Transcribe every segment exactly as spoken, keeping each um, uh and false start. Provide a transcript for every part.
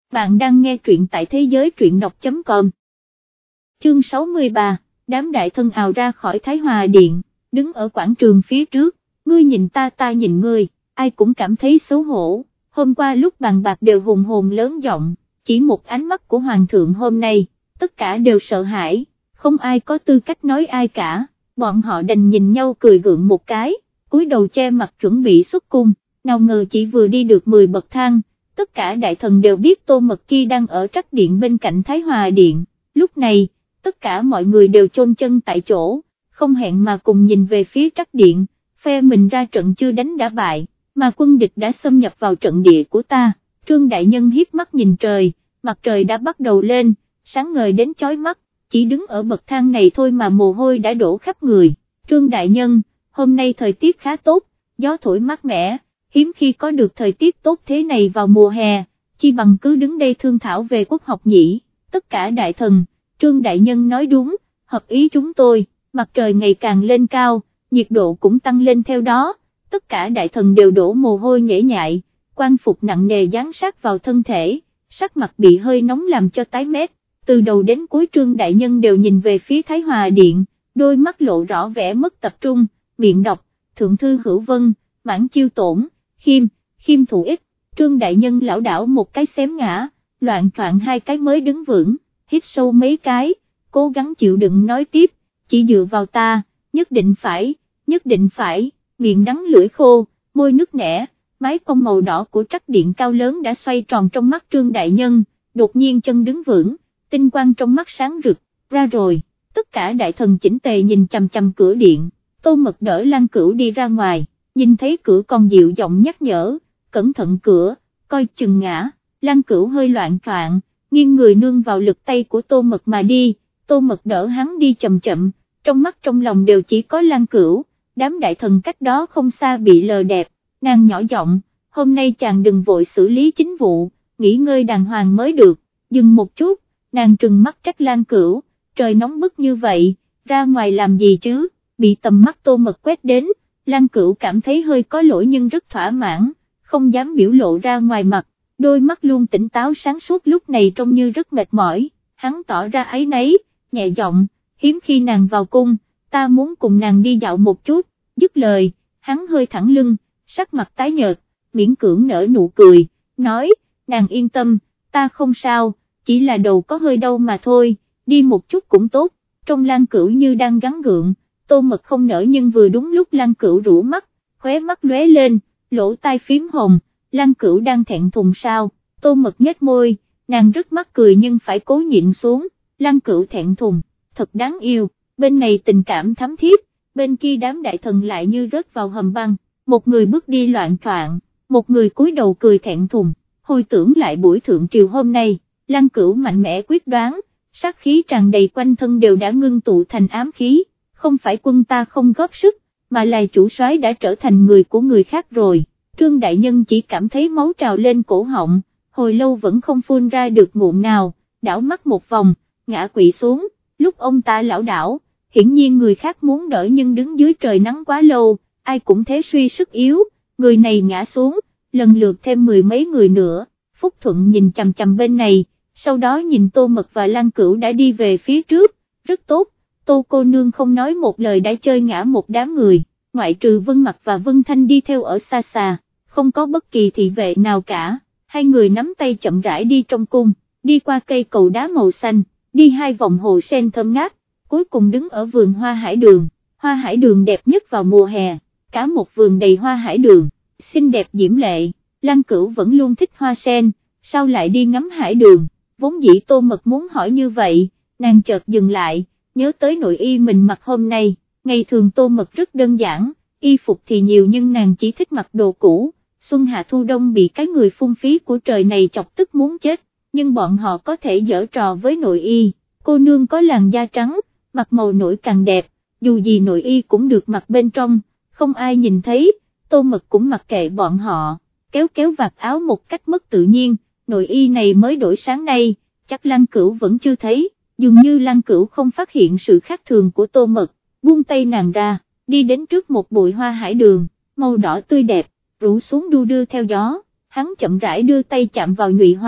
bạn đang nghe truyện tại thế giới truyện đọc chấm com. Chương sáu mươi ba, đám đại thân ào ra khỏi Thái Hòa Điện, đứng ở quảng trường phía trước, ngươi nhìn ta ta nhìn ngươi, ai cũng cảm thấy xấu hổ, hôm qua lúc bàn bạc đều hùng hồn lớn giọng, chỉ một ánh mắt của Hoàng thượng hôm nay, tất cả đều sợ hãi, không ai có tư cách nói ai cả, bọn họ đành nhìn nhau cười gượng một cái, cúi đầu che mặt chuẩn bị xuất cung, nào ngờ chỉ vừa đi được mười bậc thang, tất cả đại thần đều biết Tô Mật Kỳ đang ở trắc điện bên cạnh Thái Hòa Điện, lúc này, tất cả mọi người đều chôn chân tại chỗ, không hẹn mà cùng nhìn về phía trắc điện, phe mình ra trận chưa đánh đã bại, mà quân địch đã xâm nhập vào trận địa của ta, Trương Đại Nhân hiếp mắt nhìn trời, mặt trời đã bắt đầu lên, sáng ngời đến chói mắt, chỉ đứng ở bậc thang này thôi mà mồ hôi đã đổ khắp người, Trương Đại Nhân, hôm nay thời tiết khá tốt, gió thổi mát mẻ, hiếm khi có được thời tiết tốt thế này vào mùa hè, chi bằng cứ đứng đây thương thảo về quốc học nhỉ, tất cả đại thần, Trương Đại Nhân nói đúng, hợp ý chúng tôi, mặt trời ngày càng lên cao, nhiệt độ cũng tăng lên theo đó, tất cả đại thần đều đổ mồ hôi nhễ nhại, quan phục nặng nề dán sát vào thân thể, sắc mặt bị hơi nóng làm cho tái mét, từ đầu đến cuối Trương Đại Nhân đều nhìn về phía Thái Hòa Điện, đôi mắt lộ rõ vẻ mất tập trung, miệng đọc, thượng thư hữu vân, mãn chiêu tổn, khiêm, khiêm thủ ích, Trương Đại Nhân lão đảo một cái xém ngã, loạn choạng hai cái mới đứng vững, hít sâu mấy cái, cố gắng chịu đựng nói tiếp, chỉ dựa vào ta, nhất định phải, nhất định phải, miệng đắng lưỡi khô, môi nứt nẻ, mái cong màu đỏ của trắc điện cao lớn đã xoay tròn trong mắt Trương Đại Nhân, đột nhiên chân đứng vững, tinh quang trong mắt sáng rực, ra rồi, tất cả đại thần chỉnh tề nhìn chằm chằm cửa điện, Tô Mật đỡ Lan Cửu đi ra ngoài, nhìn thấy cửa còn dịu giọng nhắc nhở, cẩn thận cửa, coi chừng ngã, Lan Cửu hơi loạn choạng, nghiêng người nương vào lực tay của Tô Mật mà đi, Tô Mật đỡ hắn đi chậm chậm, trong mắt trong lòng đều chỉ có Lan Cửu, đám đại thần cách đó không xa bị lờ đẹp, nàng nhỏ giọng, hôm nay chàng đừng vội xử lý chính vụ, nghỉ ngơi đàng hoàng mới được, dừng một chút, nàng trừng mắt trách Lan Cửu, trời nóng bức như vậy, ra ngoài làm gì chứ, bị tầm mắt Tô Mật quét đến, Lan Cửu cảm thấy hơi có lỗi nhưng rất thỏa mãn, không dám biểu lộ ra ngoài mặt, đôi mắt luôn tỉnh táo sáng suốt lúc này trông như rất mệt mỏi, hắn tỏ ra áy náy, nhẹ giọng, hiếm khi nàng vào cung, ta muốn cùng nàng đi dạo một chút, dứt lời, hắn hơi thẳng lưng, sắc mặt tái nhợt, miễn cưỡng nở nụ cười, nói, nàng yên tâm, ta không sao, chỉ là đầu có hơi đau mà thôi, đi một chút cũng tốt, trong Lan Cửu như đang gắng gượng, Tô Mật không nở nhưng vừa đúng lúc Lan Cửu rũ mắt, khóe mắt lóe lên, lỗ tai phím hồng, Lan Cửu đang thẹn thùng sao, Tô Mật nhếch môi, nàng rất mắc cười nhưng phải cố nhịn xuống, Lan Cửu thẹn thùng, thật đáng yêu, bên này tình cảm thắm thiết, bên kia đám đại thần lại như rớt vào hầm băng, một người bước đi loạn choạng, một người cúi đầu cười thẹn thùng, hồi tưởng lại buổi thượng triều hôm nay, Lan Cửu mạnh mẽ quyết đoán, sát khí tràn đầy quanh thân đều đã ngưng tụ thành ám khí, không phải quân ta không góp sức, mà là chủ soái đã trở thành người của người khác rồi. Trương Đại Nhân chỉ cảm thấy máu trào lên cổ họng, hồi lâu vẫn không phun ra được ngụm nào, đảo mắt một vòng, ngã quỵ xuống, lúc ông ta lảo đảo, hiển nhiên người khác muốn đỡ nhưng đứng dưới trời nắng quá lâu, ai cũng thế suy sức yếu, người này ngã xuống, lần lượt thêm mười mấy người nữa, Phúc Thuận nhìn chằm chằm bên này, sau đó nhìn Tô Mật và Lan Cửu đã đi về phía trước, rất tốt, Tô cô nương không nói một lời đã chơi ngã một đám người, ngoại trừ Vân Mặc và Vân Thanh đi theo ở xa xa, không có bất kỳ thị vệ nào cả, hai người nắm tay chậm rãi đi trong cung, đi qua cây cầu đá màu xanh, đi hai vòng hồ sen thơm ngát, cuối cùng đứng ở vườn hoa hải đường, hoa hải đường đẹp nhất vào mùa hè, cả một vườn đầy hoa hải đường, xinh đẹp diễm lệ, Lan Cửu vẫn luôn thích hoa sen, sao lại đi ngắm hải đường, vốn dĩ Tô Mật muốn hỏi như vậy, nàng chợt dừng lại, nhớ tới nội y mình mặc hôm nay, ngày thường Tô Mật rất đơn giản, y phục thì nhiều nhưng nàng chỉ thích mặc đồ cũ, xuân hạ thu đông bị cái người phung phí của trời này chọc tức muốn chết, nhưng bọn họ có thể giở trò với nội y, cô nương có làn da trắng, mặc màu nổi càng đẹp, dù gì nội y cũng được mặc bên trong, không ai nhìn thấy, Tô Mật cũng mặc kệ bọn họ, kéo kéo vạt áo một cách mất tự nhiên, nội y này mới đổi sáng nay, chắc Lan Cửu vẫn chưa thấy, dường như Lan Cửu không phát hiện sự khác thường của Tô Mật, buông tay nàng ra, đi đến trước một bụi hoa hải đường, màu đỏ tươi đẹp, rủ xuống đu đưa theo gió, hắn chậm rãi đưa tay chạm vào nhụy hoa,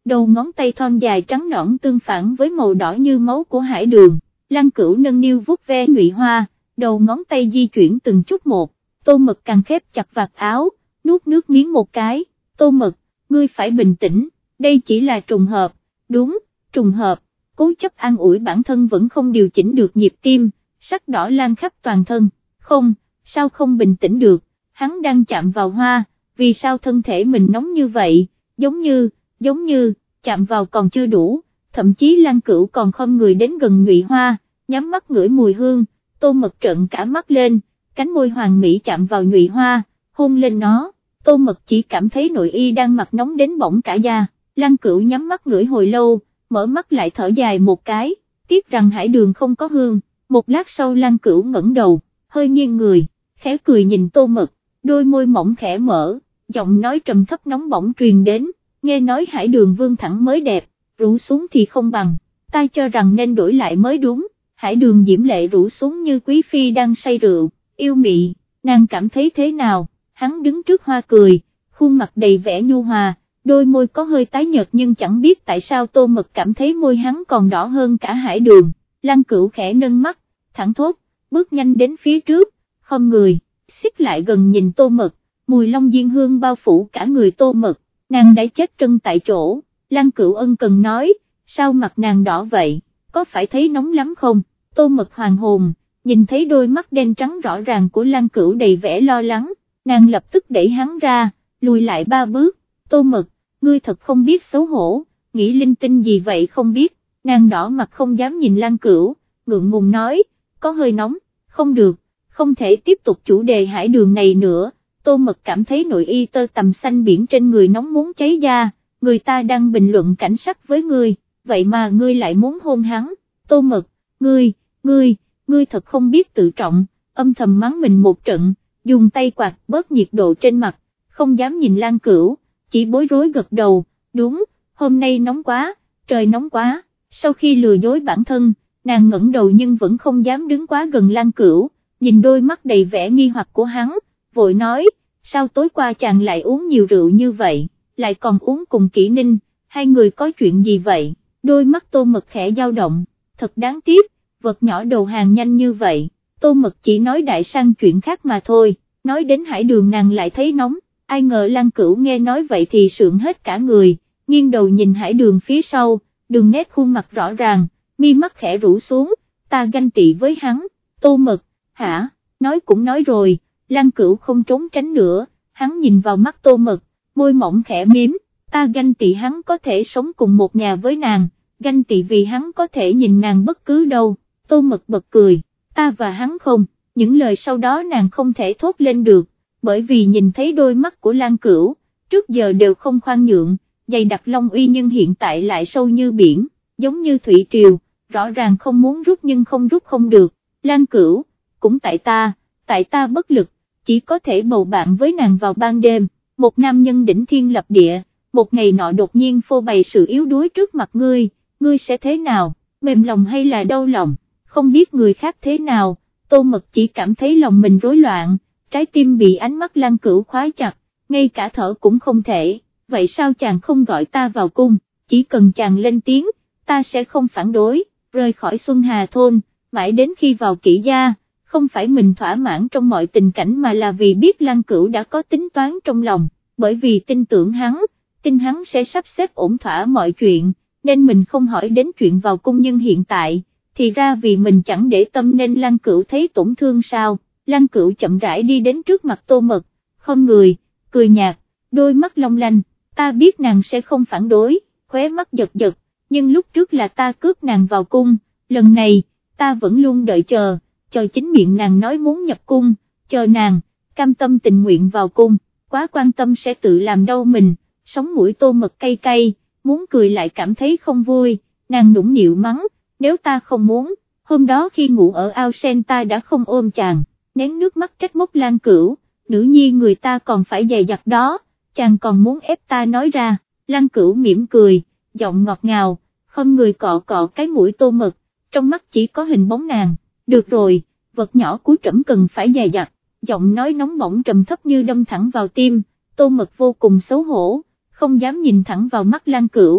đầu ngón tay thon dài trắng nõn tương phản với màu đỏ như máu của Hải Đường. Lăng Cửu nâng niu vuốt ve nhụy hoa, đầu ngón tay di chuyển từng chút một, Tô Mật càng khép chặt vạt áo, nuốt nước miếng một cái. Tô Mật, ngươi phải bình tĩnh, đây chỉ là trùng hợp. Đúng, trùng hợp. Cố chấp an ủi bản thân vẫn không điều chỉnh được nhịp tim, sắc đỏ lan khắp toàn thân. Không, sao không bình tĩnh được, hắn đang chạm vào hoa, vì sao thân thể mình nóng như vậy, giống như, giống như, chạm vào còn chưa đủ, thậm chí Lăng Cửu còn không người đến gần nhụy hoa, nhắm mắt ngửi mùi hương. Tô Mật trợn cả mắt lên, cánh môi hoàng mỹ chạm vào nhụy hoa, hôn lên nó. Tô Mật chỉ cảm thấy nội y đang mặc nóng đến bỏng cả da. Lăng Cửu nhắm mắt ngửi hồi lâu, mở mắt lại thở dài một cái, tiếc rằng Hải Đường không có hương. Một lát sau Lăng Cửu ngẩng đầu, hơi nghiêng người, khẽ cười nhìn Tô Mật, đôi môi mỏng khẽ mở, giọng nói trầm thấp nóng bỏng truyền đến, nghe nói Hải Đường vương thẳng mới đẹp, rũ xuống thì không bằng, ta cho rằng nên đổi lại mới đúng. Hải Đường diễm lệ rũ xuống như quý phi đang say rượu, yêu mị, nàng cảm thấy thế nào? Hắn đứng trước hoa cười, khuôn mặt đầy vẻ nhu hòa, đôi môi có hơi tái nhợt nhưng chẳng biết tại sao Tô Mật cảm thấy môi hắn còn đỏ hơn cả Hải Đường. Lăng Cửu khẽ nâng mắt, thẳng thốt, bước nhanh đến phía trước, không người, xích lại gần nhìn Tô Mật, mùi long diên hương bao phủ cả người Tô Mật, nàng đã chết trân tại chỗ. Lăng Cửu ân cần nói, sao mặt nàng đỏ vậy, có phải thấy nóng lắm không? Tô Mật hoàng hồn, nhìn thấy đôi mắt đen trắng rõ ràng của Lăng Cửu đầy vẻ lo lắng, nàng lập tức đẩy hắn ra, lùi lại ba bước. Tô Mật, ngươi thật không biết xấu hổ, nghĩ linh tinh gì vậy không biết. Nàng đỏ mặt không dám nhìn Lăng Cửu, ngượng ngùng nói, có hơi nóng, không được, không thể tiếp tục chủ đề Hải Đường này nữa. Tô Mật cảm thấy nội y tơ tằm xanh biển trên người nóng muốn cháy da, người ta đang bình luận cảnh sắc với ngươi, vậy mà ngươi lại muốn hôn hắn. Tô Mật, ngươi, ngươi, ngươi thật không biết tự trọng, âm thầm mắng mình một trận, dùng tay quạt bớt nhiệt độ trên mặt, không dám nhìn Lăng Cửu, chỉ bối rối gật đầu, đúng, hôm nay nóng quá, trời nóng quá. Sau khi lừa dối bản thân, nàng ngẩng đầu nhưng vẫn không dám đứng quá gần Lăng Cửu, nhìn đôi mắt đầy vẻ nghi hoặc của hắn, vội nói, sao tối qua chàng lại uống nhiều rượu như vậy, lại còn uống cùng Kỷ Ninh, hai người có chuyện gì vậy? Đôi mắt Tô Mật khẽ dao động, thật đáng tiếc, vật nhỏ đầu hàng nhanh như vậy. Tô Mật chỉ nói đại sang chuyện khác mà thôi, nói đến Hải Đường nàng lại thấy nóng, ai ngờ Lăng Cửu nghe nói vậy thì sượng hết cả người, nghiêng đầu nhìn Hải Đường phía sau, đường nét khuôn mặt rõ ràng, mi mắt khẽ rũ xuống, ta ganh tị với hắn. Tô Mật, hả, nói cũng nói rồi. Lăng Cửu không trốn tránh nữa, hắn nhìn vào mắt Tô Mật, môi mỏng khẽ miếm, ta ganh tị hắn có thể sống cùng một nhà với nàng, ganh tị vì hắn có thể nhìn nàng bất cứ đâu. Tô Mật bật cười, ta và hắn không, những lời sau đó nàng không thể thốt lên được, bởi vì nhìn thấy đôi mắt của Lăng Cửu, trước giờ đều không khoan nhượng, dày đặc long uy nhưng hiện tại lại sâu như biển, giống như thủy triều, rõ ràng không muốn rút nhưng không rút không được. Lăng Cửu, cũng tại ta, tại ta bất lực, chỉ có thể bầu bạn với nàng vào ban đêm. Một nam nhân đỉnh thiên lập địa, một ngày nọ đột nhiên phô bày sự yếu đuối trước mặt ngươi, ngươi sẽ thế nào, mềm lòng hay là đau lòng, không biết người khác thế nào. Tô Mật chỉ cảm thấy lòng mình rối loạn, trái tim bị ánh mắt Lăng Cửu khóa chặt, ngay cả thở cũng không thể. Vậy sao chàng không gọi ta vào cung, chỉ cần chàng lên tiếng, ta sẽ không phản đối. Rời khỏi Xuân Hà Thôn, mãi đến khi vào Kỷ gia, không phải mình thỏa mãn trong mọi tình cảnh mà là vì biết Lăng Cửu đã có tính toán trong lòng, bởi vì tin tưởng hắn, tin hắn sẽ sắp xếp ổn thỏa mọi chuyện, nên mình không hỏi đến chuyện vào cung. Nhưng hiện tại, thì ra vì mình chẳng để tâm nên Lăng Cửu thấy tổn thương sao. Lăng Cửu chậm rãi đi đến trước mặt Tô Mật, không người, cười nhạt, đôi mắt long lanh, ta biết nàng sẽ không phản đối, khóe mắt giật giật, nhưng lúc trước là ta cướp nàng vào cung, lần này, ta vẫn luôn đợi chờ, chờ chính miệng nàng nói muốn nhập cung, chờ nàng, cam tâm tình nguyện vào cung, quá quan tâm sẽ tự làm đau mình. Sống mũi Tô Mật cay cay, muốn cười lại cảm thấy không vui, nàng nũng nịu mắng, nếu ta không muốn, hôm đó khi ngủ ở ao sen ta đã không ôm chàng, nén nước mắt trách móc Lăng Cửu, nữ nhi người ta còn phải dày dặt đó, chàng còn muốn ép ta nói ra. Lăng Cửu mỉm cười, giọng ngọt ngào, không người cọ cọ cái mũi Tô Mật, trong mắt chỉ có hình bóng nàng. Được rồi, vật nhỏ của trẫm cần phải dày dặt, giọng nói nóng bỏng trầm thấp như đâm thẳng vào tim. Tô Mật vô cùng xấu hổ, không dám nhìn thẳng vào mắt Lăng Cửu,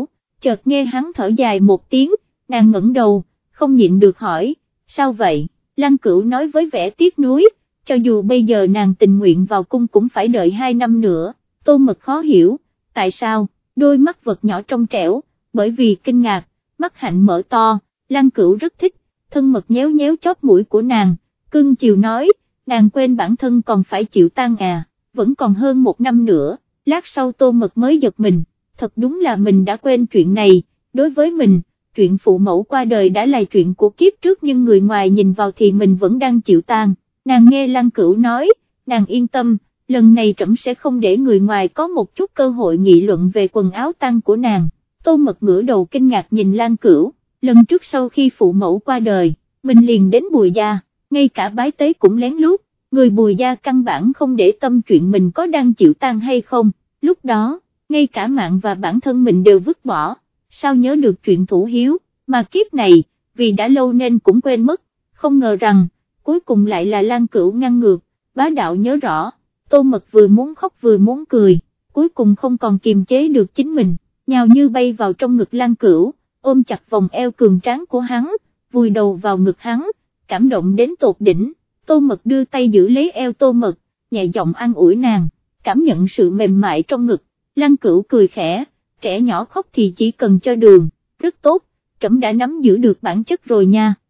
chợt nghe hắn thở dài một tiếng, nàng ngẩng đầu, không nhịn được hỏi, sao vậy? Lăng Cửu nói với vẻ tiếc nuối, cho dù bây giờ nàng tình nguyện vào cung cũng phải đợi hai năm nữa. Tô Mật khó hiểu, tại sao? Đôi mắt vật nhỏ trong trẻo, bởi vì kinh ngạc, mắt hạnh mở to, Lăng Cửu rất thích, thân mật nhéo nhéo chóp mũi của nàng, cưng chiều nói, nàng quên bản thân còn phải chịu tang à, vẫn còn hơn một năm nữa. Lát sau Tô Mật mới giật mình, thật đúng là mình đã quên chuyện này, đối với mình, chuyện phụ mẫu qua đời đã là chuyện của kiếp trước nhưng người ngoài nhìn vào thì mình vẫn đang chịu tang. Nàng nghe Lăng Cửu nói, nàng yên tâm, lần này trẫm sẽ không để người ngoài có một chút cơ hội nghị luận về quần áo tang của nàng. Tô Mật ngửa đầu kinh ngạc nhìn Lăng Cửu, lần trước sau khi phụ mẫu qua đời, mình liền đến Bùi gia, ngay cả bái tế cũng lén lút, người Bùi gia căn bản không để tâm chuyện mình có đang chịu tang hay không, lúc đó, ngay cả mạng và bản thân mình đều vứt bỏ, sao nhớ được chuyện thủ hiếu, mà kiếp này, vì đã lâu nên cũng quên mất, không ngờ rằng, cuối cùng lại là Lăng Cửu ngăn ngược, bá đạo nhớ rõ. Tô Mật vừa muốn khóc vừa muốn cười, cuối cùng không còn kiềm chế được chính mình, nhào như bay vào trong ngực Lăng Cửu, ôm chặt vòng eo cường tráng của hắn, vùi đầu vào ngực hắn, cảm động đến tột đỉnh. Tô Mật đưa tay giữ lấy eo Tô Mật, nhẹ giọng an ủi nàng, cảm nhận sự mềm mại trong ngực. Lăng Cửu cười khẽ, trẻ nhỏ khóc thì chỉ cần cho đường, rất tốt, trẫm đã nắm giữ được bản chất rồi nha.